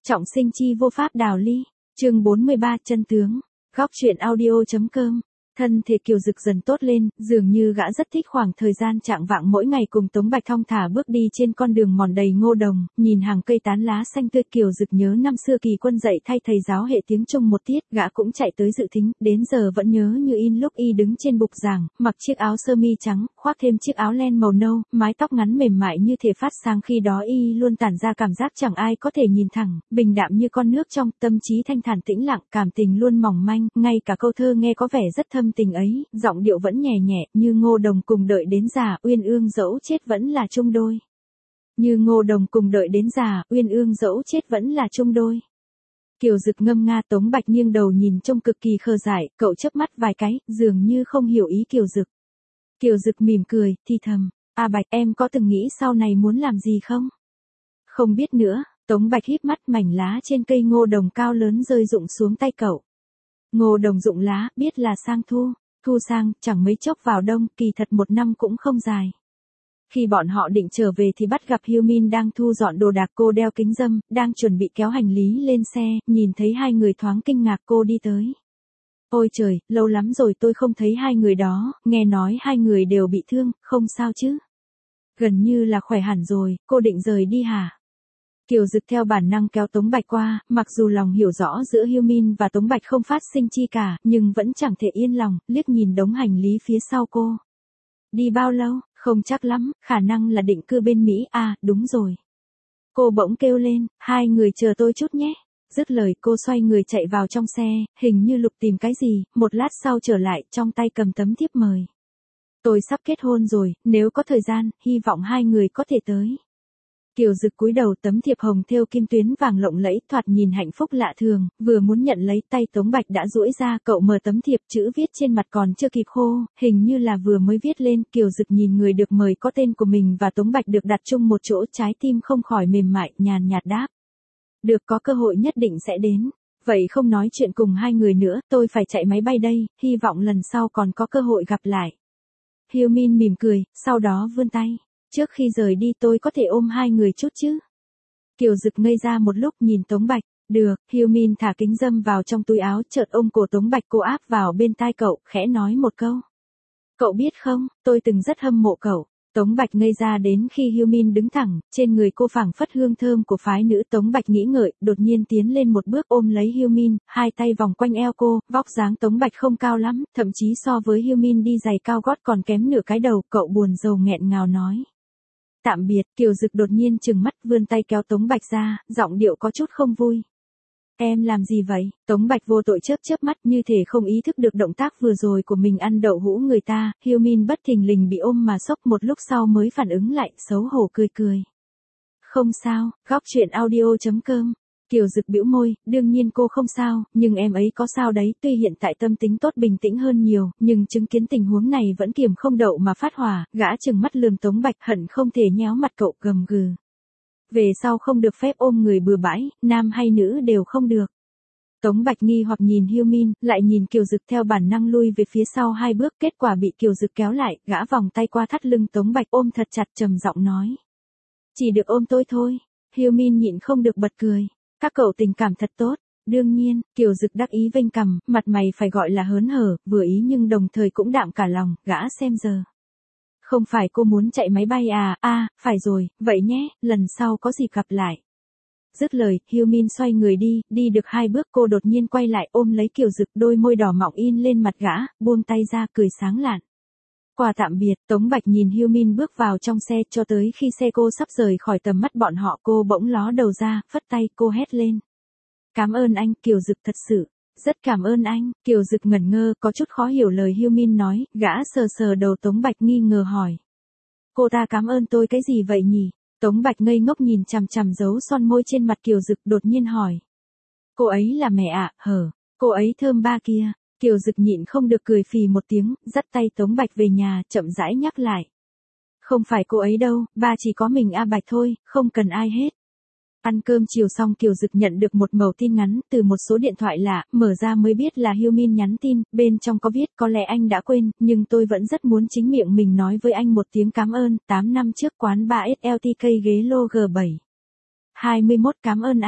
Trọng sinh chi vô pháp đào ly. Chương 43 chân tướng. Góc truyện audio.com. Thân thể Kiều Dực dần tốt lên, dường như gã rất thích khoảng thời gian trạng vạng mỗi ngày cùng Tống Bạch thong thả bước đi trên con đường mòn đầy ngô đồng, nhìn hàng cây tán lá xanh tươi. Kiều Dực nhớ năm xưa Kỳ Quân dạy thay thầy giáo hệ tiếng Trung một tiết, gã cũng chạy tới dự thính, đến giờ vẫn nhớ như in lúc y đứng trên bục giảng, mặc chiếc áo sơ mi trắng, khoác thêm chiếc áo len màu nâu, mái tóc ngắn mềm mại như thể phát sáng, khi đó y luôn tản ra cảm giác chẳng ai có thể nhìn thẳng, bình đạm như con nước trong, tâm trí thanh thản tĩnh lặng, cảm tình luôn mỏng manh, ngay cả câu thơ nghe có vẻ rất thâm tình ấy, giọng điệu vẫn nhẹ nhẹ, như ngô đồng cùng đợi đến già, uyên ương dẫu chết vẫn là chung đôi. Như ngô đồng cùng đợi đến già, uyên ương dẫu chết vẫn là chung đôi. Kiều Dực ngâm nga. Tống Bạch nghiêng đầu nhìn trông cực kỳ khờ dại, cậu chớp mắt vài cái, dường như không hiểu ý Kiều Dực. Kiều Dực mỉm cười, thì thầm, "A Bạch, em có từng nghĩ sau này muốn làm gì không?" "Không biết nữa." Tống Bạch híp mắt, mảnh lá trên cây ngô đồng cao lớn rơi rụng xuống tay cậu. Ngô đồng rụng lá, biết là sang thu. Thu sang, chẳng mấy chốc vào đông, kỳ thật một năm cũng không dài. Khi bọn họ định trở về thì bắt gặp Hiêu Min đang thu dọn đồ đạc. Cô đeo kính râm, đang chuẩn bị kéo hành lý lên xe, nhìn thấy hai người thoáng kinh ngạc. Cô đi tới. "Ôi trời, lâu lắm rồi tôi không thấy hai người đó, nghe nói hai người đều bị thương, không sao chứ?" "Gần như là khỏe hẳn rồi, cô định rời đi hả?" Kiều Dực theo bản năng kéo Tống Bạch qua, mặc dù lòng hiểu rõ giữa Hiêu Min và Tống Bạch không phát sinh chi cả, nhưng vẫn chẳng thể yên lòng, liếc nhìn đống hành lý phía sau cô. "Đi bao lâu?" "Không chắc lắm, khả năng là định cư bên Mỹ." "À, đúng rồi." Cô bỗng kêu lên, "Hai người chờ tôi chút nhé." Dứt lời cô xoay người chạy vào trong xe, hình như lục tìm cái gì, một lát sau trở lại, trong tay cầm tấm thiếp mời. "Tôi sắp kết hôn rồi, nếu có thời gian, hy vọng hai người có thể tới." Kiều Dực cúi đầu, tấm thiệp hồng thêu kim tuyến vàng lộng lẫy, thoạt nhìn hạnh phúc lạ thường, vừa muốn nhận lấy, tay Tống Bạch đã duỗi ra, cậu mở tấm thiệp, chữ viết trên mặt còn chưa kịp khô, hình như là vừa mới viết lên. Kiều Dực nhìn người được mời có tên của mình và Tống Bạch được đặt chung một chỗ, trái tim không khỏi mềm mại, nhàn nhạt đáp. "Được, có cơ hội nhất định sẽ đến. Vậy không nói chuyện cùng hai người nữa, tôi phải chạy máy bay đây, hy vọng lần sau còn có cơ hội gặp lại." Hiêu Min mỉm cười, sau đó vươn tay. "Trước khi rời đi tôi có thể ôm hai người chút chứ?" Kiều Dực ngây ra một lúc, nhìn Tống Bạch. "Được." Hiêu Min thả kính râm vào trong túi áo, chợt ôm cổ Tống Bạch, cô áp vào bên tai cậu, khẽ nói một câu. "Cậu biết không, tôi từng rất hâm mộ cậu." Tống Bạch ngây ra đến khi Hiêu Min đứng thẳng, trên người cô phảng phất hương thơm của phái nữ. Tống Bạch nghĩ ngợi, đột nhiên tiến lên một bước ôm lấy Hiêu Min, hai tay vòng quanh eo cô, vóc dáng Tống Bạch không cao lắm, thậm chí so với Hiêu Min đi giày cao gót còn kém nửa cái đầu. Cậu buồn rầu nghẹn ngào nói. "Tạm biệt." Kiều Dực đột nhiên trừng mắt, vươn tay kéo Tống Bạch ra, giọng điệu có chút không vui. "Em làm gì vậy?" Tống Bạch vô tội chớp chớp mắt, như thể không ý thức được động tác vừa rồi của mình ăn đậu hũ người ta. Hiêu Min bất thình lình bị ôm mà sốc, một lúc sau mới phản ứng lại, xấu hổ cười cười. "Không sao." Góc truyện audio.com. Kiều Dực bĩu môi, đương nhiên cô không sao, nhưng em ấy có sao đấy. Tuy hiện tại tâm tính tốt, bình tĩnh hơn nhiều, nhưng chứng kiến tình huống này vẫn kiềm không đậu mà phát hỏa. Gã trừng mắt lườm Tống Bạch, hận không thể nhéo mặt cậu, gầm gừ. "Về sau không được phép ôm người bừa bãi, nam hay nữ đều không được." Tống Bạch nghi hoặc nhìn Hiêu Min, lại nhìn Kiều Dực, theo bản năng lui về phía sau hai bước, kết quả bị Kiều Dực kéo lại. Gã vòng tay qua thắt lưng Tống Bạch, ôm thật chặt, trầm giọng nói. "Chỉ được ôm tôi thôi." Hiêu Min nhịn không được bật cười. "Các cậu tình cảm thật tốt." "Đương nhiên." Kiều Dực đắc ý vênh cằm, mặt mày phải gọi là hớn hở, vừa ý nhưng đồng thời cũng đạm cả lòng. Gã xem giờ. "Không phải cô muốn chạy máy bay à?" "À, phải rồi, vậy nhé, lần sau có dịp gặp lại." Dứt lời, Hiêu Min xoay người đi được hai bước cô đột nhiên quay lại, ôm lấy Kiều Dực, đôi môi đỏ mọng in lên mặt gã, buông tay ra, cười sáng lạn. Qua tạm biệt. Tống Bạch nhìn Hiêu Min bước vào trong xe, cho tới khi xe cô sắp rời khỏi tầm mắt bọn họ, cô bỗng ló đầu ra, phất tay, cô hét lên. "Cảm ơn anh." Kiều Dực thật sự. "Rất cảm ơn anh." Kiều Dực ngẩn ngơ, có chút khó hiểu lời Hiêu Min nói, gã sờ sờ đầu Tống Bạch nghi ngờ hỏi. "Cô ta cảm ơn tôi cái gì vậy nhỉ?" Tống Bạch ngây ngốc nhìn chằm chằm dấu son môi trên mặt Kiều Dực, đột nhiên hỏi. "Cô ấy là mẹ ạ?" "Hở, cô ấy thơm ba kia." Kiều Dực nhịn không được cười phì một tiếng, dắt tay Tống Bạch về nhà, chậm rãi nhắc lại. "Không phải cô ấy đâu, ba chỉ có mình A Bạch thôi, không cần ai hết." Ăn cơm chiều xong, Kiều Dực nhận được một mẩu tin ngắn từ một số điện thoại lạ, mở ra mới biết là Hiêu Min nhắn tin, bên trong có viết, có lẽ anh đã quên, nhưng tôi vẫn rất muốn chính miệng mình nói với anh một tiếng cảm ơn. 8 năm trước quán 3SLTK ghế lô G7. 21 cảm ơn anh.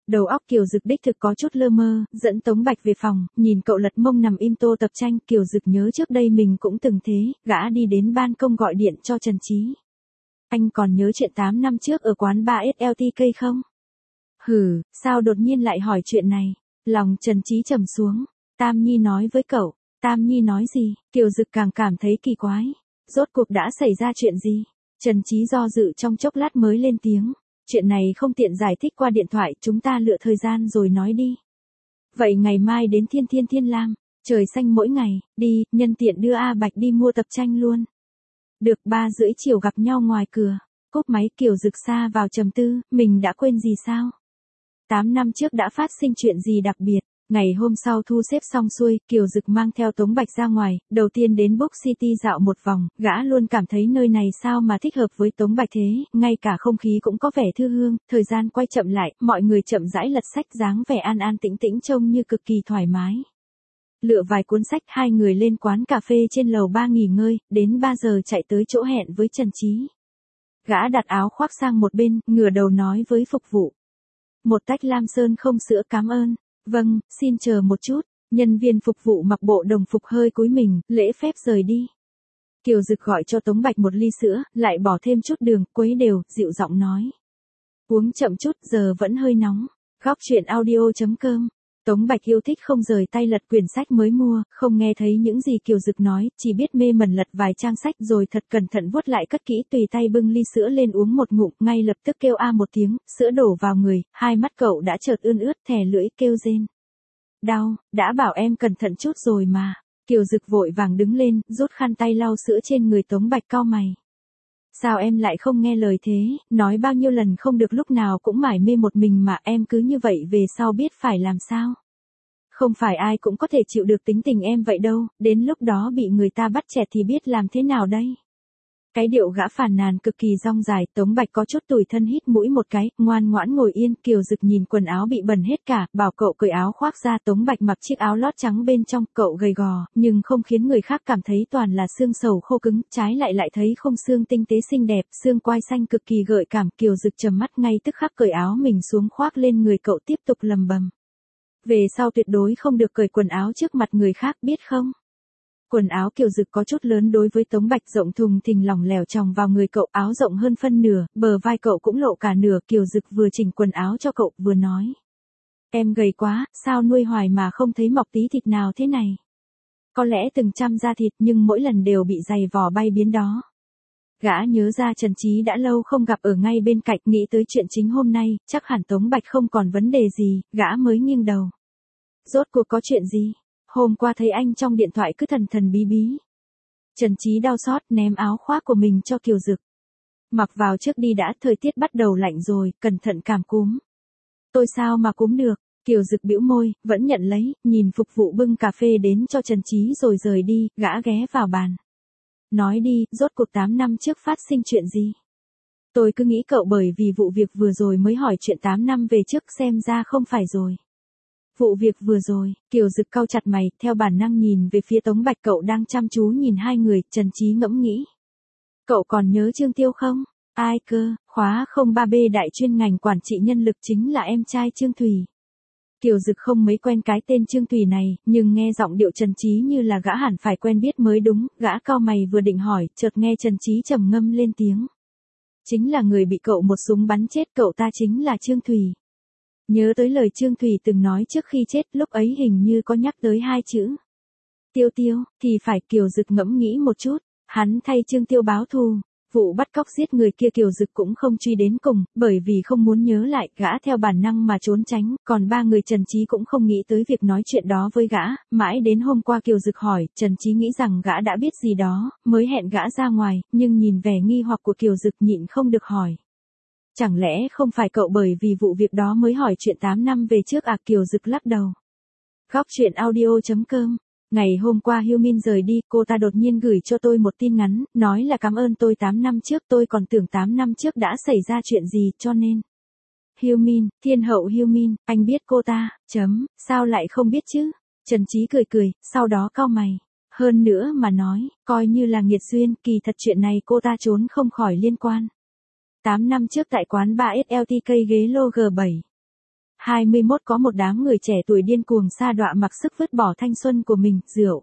Đầu óc Kiều Dực đích thực có chút lơ mơ, dẫn Tống Bạch về phòng, nhìn cậu lật mông nằm im tô tập tranh, Kiều Dực nhớ trước đây mình cũng từng thế, gã đi đến ban công gọi điện cho Trần Chí. Anh còn nhớ chuyện 8 năm trước ở quán bar SLTK không? Hừ, sao đột nhiên lại hỏi chuyện này? Lòng Trần Chí trầm xuống. Tam Nhi nói với cậu. Tam Nhi nói gì? Kiều Dực càng cảm thấy kỳ quái. Rốt cuộc đã xảy ra chuyện gì? Trần Chí do dự trong chốc lát mới lên tiếng. Chuyện này không tiện giải thích qua điện thoại, chúng ta lựa thời gian rồi nói đi. Vậy ngày mai đến Thiên Lam, trời xanh mỗi ngày, đi, nhân tiện đưa A Bạch đi mua tập tranh luôn. Được 3:30 chiều gặp nhau ngoài cửa. Cúp máy Kiều Dực sa vào trầm tư, mình đã quên gì sao? 8 năm trước đã phát sinh chuyện gì đặc biệt? Ngày hôm sau thu xếp xong xuôi, Kiều Dực mang theo Tống Bạch ra ngoài, đầu tiên đến Book City dạo một vòng, gã luôn cảm thấy nơi này sao mà thích hợp với Tống Bạch thế, ngay cả không khí cũng có vẻ thư hương, thời gian quay chậm lại, mọi người chậm rãi lật sách dáng vẻ an an tĩnh tĩnh trông như cực kỳ thoải mái. Lựa vài cuốn sách, hai người lên quán cà phê trên lầu 3 nghỉ ngơi, đến 3 giờ chạy tới chỗ hẹn với Trần Chí. Gã đặt áo khoác sang một bên, ngửa đầu nói với phục vụ. Một tách lam sơn không sữa cảm ơn. Vâng, xin chờ một chút. Nhân viên phục vụ mặc bộ đồng phục hơi cúi mình, lễ phép rời đi. Kiều Dực gọi cho Tống Bạch một ly sữa, lại bỏ thêm chút đường, quấy đều, dịu giọng nói. Uống chậm chút, giờ vẫn hơi nóng. Góc chuyện audio.com. Tống Bạch yêu thích không rời tay lật quyển sách mới mua, không nghe thấy những gì Kiều Dực nói, chỉ biết mê mẩn lật vài trang sách rồi thật cẩn thận vuốt lại cất kỹ, tùy tay bưng ly sữa lên uống một ngụm, ngay lập tức kêu a một tiếng, sữa đổ vào người, hai mắt cậu đã chợt ươn ướt, thè lưỡi kêu rên. Đau, đã bảo em cẩn thận chút rồi mà. Kiều Dực vội vàng đứng lên, rút khăn tay lau sữa trên người Tống Bạch, cau mày. Sao em lại không nghe lời thế, nói bao nhiêu lần không được lúc nào cũng mải mê một mình mà em cứ như vậy về sau biết phải làm sao. Không phải ai cũng có thể chịu được tính tình em vậy đâu, đến lúc đó bị người ta bắt chẹt thì biết làm thế nào đây. Cái điệu gã phàn nàn cực kỳ dong dài, Tống Bạch có chút tủi thân hít mũi một cái, ngoan ngoãn ngồi yên, Kiều Dực nhìn quần áo bị bẩn hết cả, bảo cậu cởi áo khoác ra, Tống Bạch mặc chiếc áo lót trắng bên trong, cậu gầy gò, nhưng không khiến người khác cảm thấy toàn là xương sầu khô cứng, trái lại thấy không xương tinh tế xinh đẹp, xương quai xanh cực kỳ gợi cảm, Kiều Dực trầm mắt ngay tức khắc cởi áo mình xuống khoác lên người cậu, tiếp tục lầm bầm. Về sau tuyệt đối không được cởi quần áo trước mặt người khác, biết không? Quần áo Kiều Dực có chút lớn đối với Tống Bạch, rộng thùng thình lỏng lẻo chồng vào người cậu, áo rộng hơn phân nửa, bờ vai cậu cũng lộ cả nửa, Kiều Dực vừa chỉnh quần áo cho cậu, vừa nói. Em gầy quá, sao nuôi hoài mà không thấy mọc tí thịt nào thế này? Có lẽ từng chăm ra thịt nhưng mỗi lần đều bị giày vò bay biến đó. Gã nhớ ra Trần Chí đã lâu không gặp ở ngay bên cạnh, nghĩ tới chuyện chính hôm nay, chắc hẳn Tống Bạch không còn vấn đề gì, gã mới nghiêng đầu. Rốt cuộc có chuyện gì? Hôm qua thấy anh trong điện thoại cứ thần thần bí bí. Trần Chí đau xót ném áo khoác của mình cho Kiều Dực. Mặc vào trước đi đã, thời tiết bắt đầu lạnh rồi, cẩn thận cảm cúm. Tôi sao mà cúm được? Kiều Dực bĩu môi, vẫn nhận lấy, nhìn phục vụ bưng cà phê đến cho Trần Chí rồi rời đi, gã ghé vào bàn. Nói đi, rốt cuộc 8 năm trước phát sinh chuyện gì? Tôi cứ nghĩ cậu bởi vì vụ việc vừa rồi mới hỏi chuyện 8 năm về trước, xem ra không phải rồi. Vụ việc vừa rồi, Kiều Dực cau chặt mày, theo bản năng nhìn về phía Tống Bạch, cậu đang chăm chú nhìn hai người, Trần Chí ngẫm nghĩ. Cậu còn nhớ Trương Tiêu không? Ai cơ, khóa 03B đại chuyên ngành quản trị nhân lực chính là em trai Trương Thùy. Kiều Dực không mấy quen cái tên Trương Thùy này, nhưng nghe giọng điệu Trần Chí như là gã hẳn phải quen biết mới đúng, gã cau mày vừa định hỏi, chợt nghe Trần Chí trầm ngâm lên tiếng. Chính là người bị cậu một súng bắn chết, cậu ta chính là Trương Thùy. Nhớ tới lời Trương Thùy từng nói trước khi chết, lúc ấy hình như có nhắc tới hai chữ. Tiêu Tiêu, thì phải, Kiều Dực ngẫm nghĩ một chút, hắn thay Trương Tiêu báo thù. Vụ bắt cóc giết người kia Kiều Dực cũng không truy đến cùng, bởi vì không muốn nhớ lại, gã theo bản năng mà trốn tránh, còn ba người Trần Chí cũng không nghĩ tới việc nói chuyện đó với gã, mãi đến hôm qua Kiều Dực hỏi, Trần Chí nghĩ rằng gã đã biết gì đó, mới hẹn gã ra ngoài, nhưng nhìn vẻ nghi hoặc của Kiều Dực nhịn không được hỏi. Chẳng lẽ không phải cậu bởi vì vụ việc đó mới hỏi chuyện 8 năm về trước à? Kiều Dực lắc đầu. Góc chuyện audio.com. Ngày hôm qua Hiêu Min rời đi, cô ta đột nhiên gửi cho tôi một tin ngắn, nói là cảm ơn tôi 8 năm trước, tôi còn tưởng 8 năm trước đã xảy ra chuyện gì, cho nên. Hiêu Min, thiên hậu Hiêu Min, anh biết cô ta, sao lại không biết chứ? Trần Chí cười, sau đó cau mày. Hơn nữa mà nói, coi như là nghiệt duyên, kỳ thật chuyện này cô ta trốn không khỏi liên quan. 8 năm trước tại quán bar SLTK ghế lô G7. 21 có một đám người trẻ tuổi điên cuồng sa đọa mặc sức vứt bỏ thanh xuân của mình, rượu,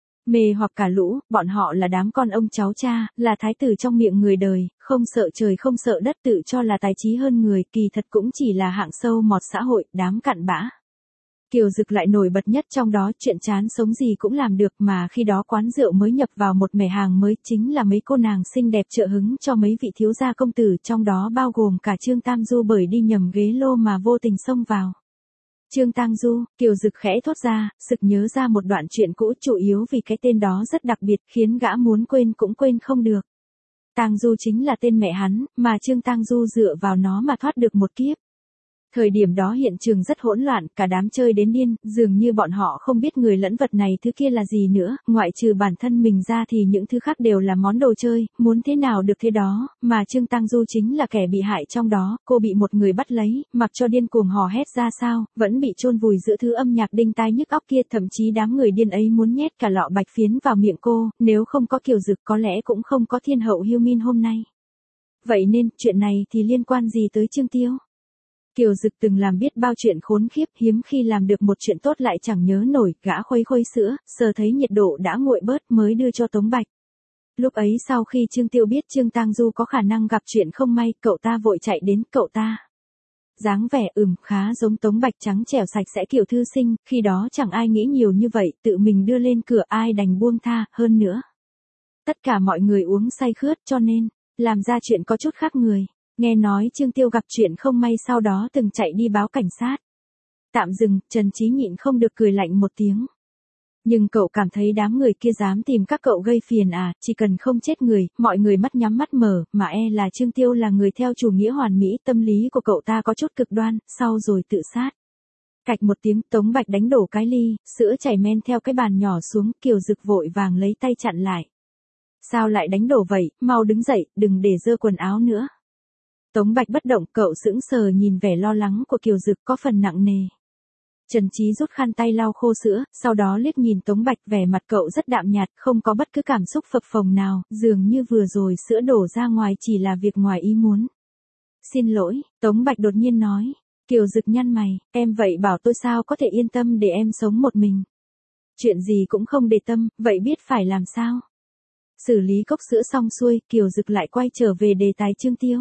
mê hoặc cả lũ, bọn họ là đám con ông cháu cha, là thái tử trong miệng người đời, không sợ trời không sợ đất, tự cho là tài trí hơn người, kỳ thật cũng chỉ là hạng sâu mọt xã hội, đám cặn bã. Kiều Dực lại nổi bật nhất trong đó, chuyện chán sống gì cũng làm được, mà khi đó quán rượu mới nhập vào một mẻ hàng mới, chính là mấy cô nàng xinh đẹp trợ hứng cho mấy vị thiếu gia công tử, trong đó bao gồm cả Trương Tam Du, bởi đi nhầm ghế lô mà vô tình xông vào. Trương Tang Du, Kiều Dực khẽ thốt ra, sực nhớ ra một đoạn chuyện cũ, chủ yếu vì cái tên đó rất đặc biệt, khiến gã muốn quên cũng quên không được. Tang Du chính là tên mẹ hắn, mà Trương Tang Du dựa vào nó mà thoát được một kiếp. Thời điểm đó hiện trường rất hỗn loạn, cả đám chơi đến điên, dường như bọn họ không biết người lẫn vật này thứ kia là gì nữa, ngoại trừ bản thân mình ra thì những thứ khác đều là món đồ chơi, muốn thế nào được thế đó, mà Trương Tang Du chính là kẻ bị hại trong đó, cô bị một người bắt lấy, mặc cho điên cuồng hò hét ra sao, vẫn bị chôn vùi giữa thứ âm nhạc đinh tai nhức óc kia, thậm chí đám người điên ấy muốn nhét cả lọ bạch phiến vào miệng cô, nếu không có Kiều Dực có lẽ cũng không có thiên hậu Hiêu Min hôm nay. Vậy nên, chuyện này thì liên quan gì tới Trương Tiêu? Kiều Dực từng làm biết bao chuyện khốn khiếp, hiếm khi làm được một chuyện tốt lại chẳng nhớ nổi, gã khuấy khuấy sữa, sờ thấy nhiệt độ đã nguội bớt mới đưa cho Tống Bạch. Lúc ấy sau khi Trương Tiêu biết Trương Tang Du có khả năng gặp chuyện không may, cậu ta vội chạy đến, cậu ta dáng vẻ khá giống Tống Bạch, trắng trẻo sạch sẽ kiểu thư sinh, khi đó chẳng ai nghĩ nhiều như vậy, tự mình đưa lên cửa ai đành buông tha, hơn nữa. Tất cả mọi người uống say khướt cho nên, làm ra chuyện có chút khác người. Nghe nói Trương Tiêu gặp chuyện không may sau đó từng chạy đi báo cảnh sát. Tạm dừng, Trần Chí nhịn không được cười lạnh một tiếng. Nhưng cậu cảm thấy đám người kia dám tìm các cậu gây phiền à, chỉ cần không chết người, mọi người mắt nhắm mắt mở, mà là Trương Tiêu là người theo chủ nghĩa hoàn mỹ, tâm lý của cậu ta có chút cực đoan, sau rồi tự sát. Cạch một tiếng, Tống Bạch đánh đổ cái ly, sữa chảy men theo cái bàn nhỏ xuống, Kiều Dực vội vàng lấy tay chặn lại. Sao lại đánh đổ vậy, mau đứng dậy, đừng để dơ quần áo nữa. Tống Bạch bất động, cậu sững sờ nhìn vẻ lo lắng của Kiều Dực có phần nặng nề. Trần Chí rút khăn tay lau khô sữa, sau đó liếc nhìn Tống Bạch, vẻ mặt cậu rất đạm nhạt, không có bất cứ cảm xúc phập phồng nào, dường như vừa rồi sữa đổ ra ngoài chỉ là việc ngoài ý muốn. Xin lỗi, Tống Bạch đột nhiên nói. Kiều Dực nhăn mày, em vậy bảo tôi sao có thể yên tâm để em sống một mình. Chuyện gì cũng không để tâm, vậy biết phải làm sao? Xử lý cốc sữa xong xuôi, Kiều Dực lại quay trở về đề tài Trương Tiêu.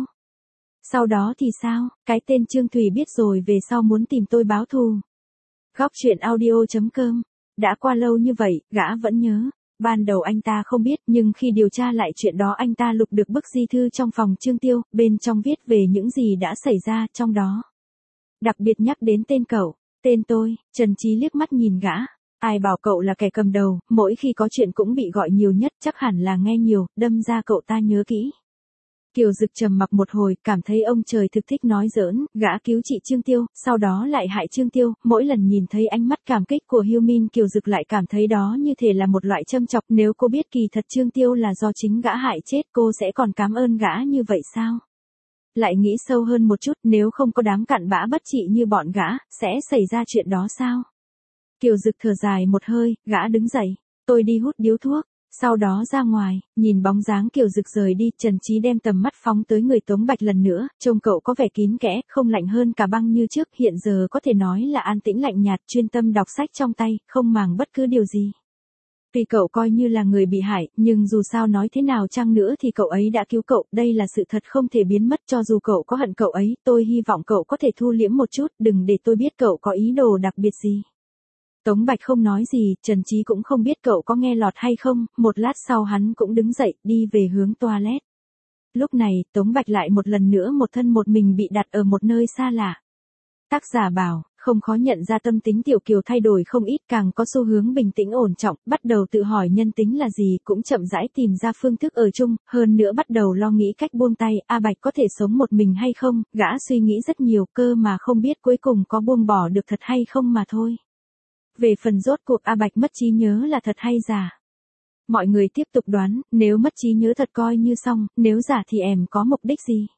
Sau đó thì sao, cái tên Trương Thủy biết rồi về sau muốn tìm tôi báo thù. Góc truyện audio.com. Đã qua lâu như vậy, gã vẫn nhớ. Ban đầu anh ta không biết, nhưng khi điều tra lại chuyện đó anh ta lục được bức di thư trong phòng Trương Tiêu, bên trong viết về những gì đã xảy ra trong đó. Đặc biệt nhắc đến tên cậu, tên tôi, Trần Chí liếc mắt nhìn gã. Ai bảo cậu là kẻ cầm đầu, mỗi khi có chuyện cũng bị gọi nhiều nhất, chắc hẳn là nghe nhiều, đâm ra cậu ta nhớ kỹ. Kiều Dực trầm mặc một hồi, cảm thấy ông trời thực thích nói giỡn, gã cứu chị Trương Tiêu, sau đó lại hại Trương Tiêu, mỗi lần nhìn thấy ánh mắt cảm kích của Hiêu Min, Kiều Dực lại cảm thấy đó như thể là một loại châm chọc, nếu cô biết kỳ thật Trương Tiêu là do chính gã hại chết, cô sẽ còn cảm ơn gã như vậy sao? Lại nghĩ sâu hơn một chút, nếu không có đám cặn bã bất trị như bọn gã, sẽ xảy ra chuyện đó sao? Kiều Dực thở dài một hơi, gã đứng dậy, tôi đi hút điếu thuốc. Sau đó ra ngoài, nhìn bóng dáng Kiều Dực rời đi, Trần Chí đem tầm mắt phóng tới người Tống Bạch lần nữa, trông cậu có vẻ kín kẽ, không lạnh hơn cả băng như trước, hiện giờ có thể nói là an tĩnh lạnh nhạt, chuyên tâm đọc sách trong tay, không màng bất cứ điều gì. Tuy cậu coi như là người bị hại, nhưng dù sao nói thế nào chăng nữa thì cậu ấy đã cứu cậu, đây là sự thật không thể biến mất, cho dù cậu có hận cậu ấy, tôi hy vọng cậu có thể thu liễm một chút, đừng để tôi biết cậu có ý đồ đặc biệt gì. Tống Bạch không nói gì, Trần Chí cũng không biết cậu có nghe lọt hay không, một lát sau hắn cũng đứng dậy, đi về hướng toilet. Lúc này, Tống Bạch lại một lần nữa một thân một mình bị đặt ở một nơi xa lạ. Tác giả bảo, không khó nhận ra tâm tính Tiểu Kiều thay đổi không ít, càng có xu hướng bình tĩnh ổn trọng, bắt đầu tự hỏi nhân tính là gì, cũng chậm rãi tìm ra phương thức ở chung, hơn nữa bắt đầu lo nghĩ cách buông tay, A Bạch có thể sống một mình hay không, gã suy nghĩ rất nhiều cơ mà không biết cuối cùng có buông bỏ được thật hay không mà thôi. Về phần rốt cuộc A Bạch mất trí nhớ là thật hay giả. Mọi người tiếp tục đoán, nếu mất trí nhớ thật coi như xong, nếu giả thì em có mục đích gì?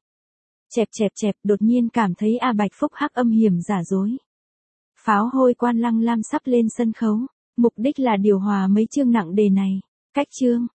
Chẹp, đột nhiên cảm thấy A Bạch phúc hắc âm hiểm giả dối. Pháo hôi Quan Lăng Lam sắp lên sân khấu, mục đích là điều hòa mấy chương nặng đề này. Cách chương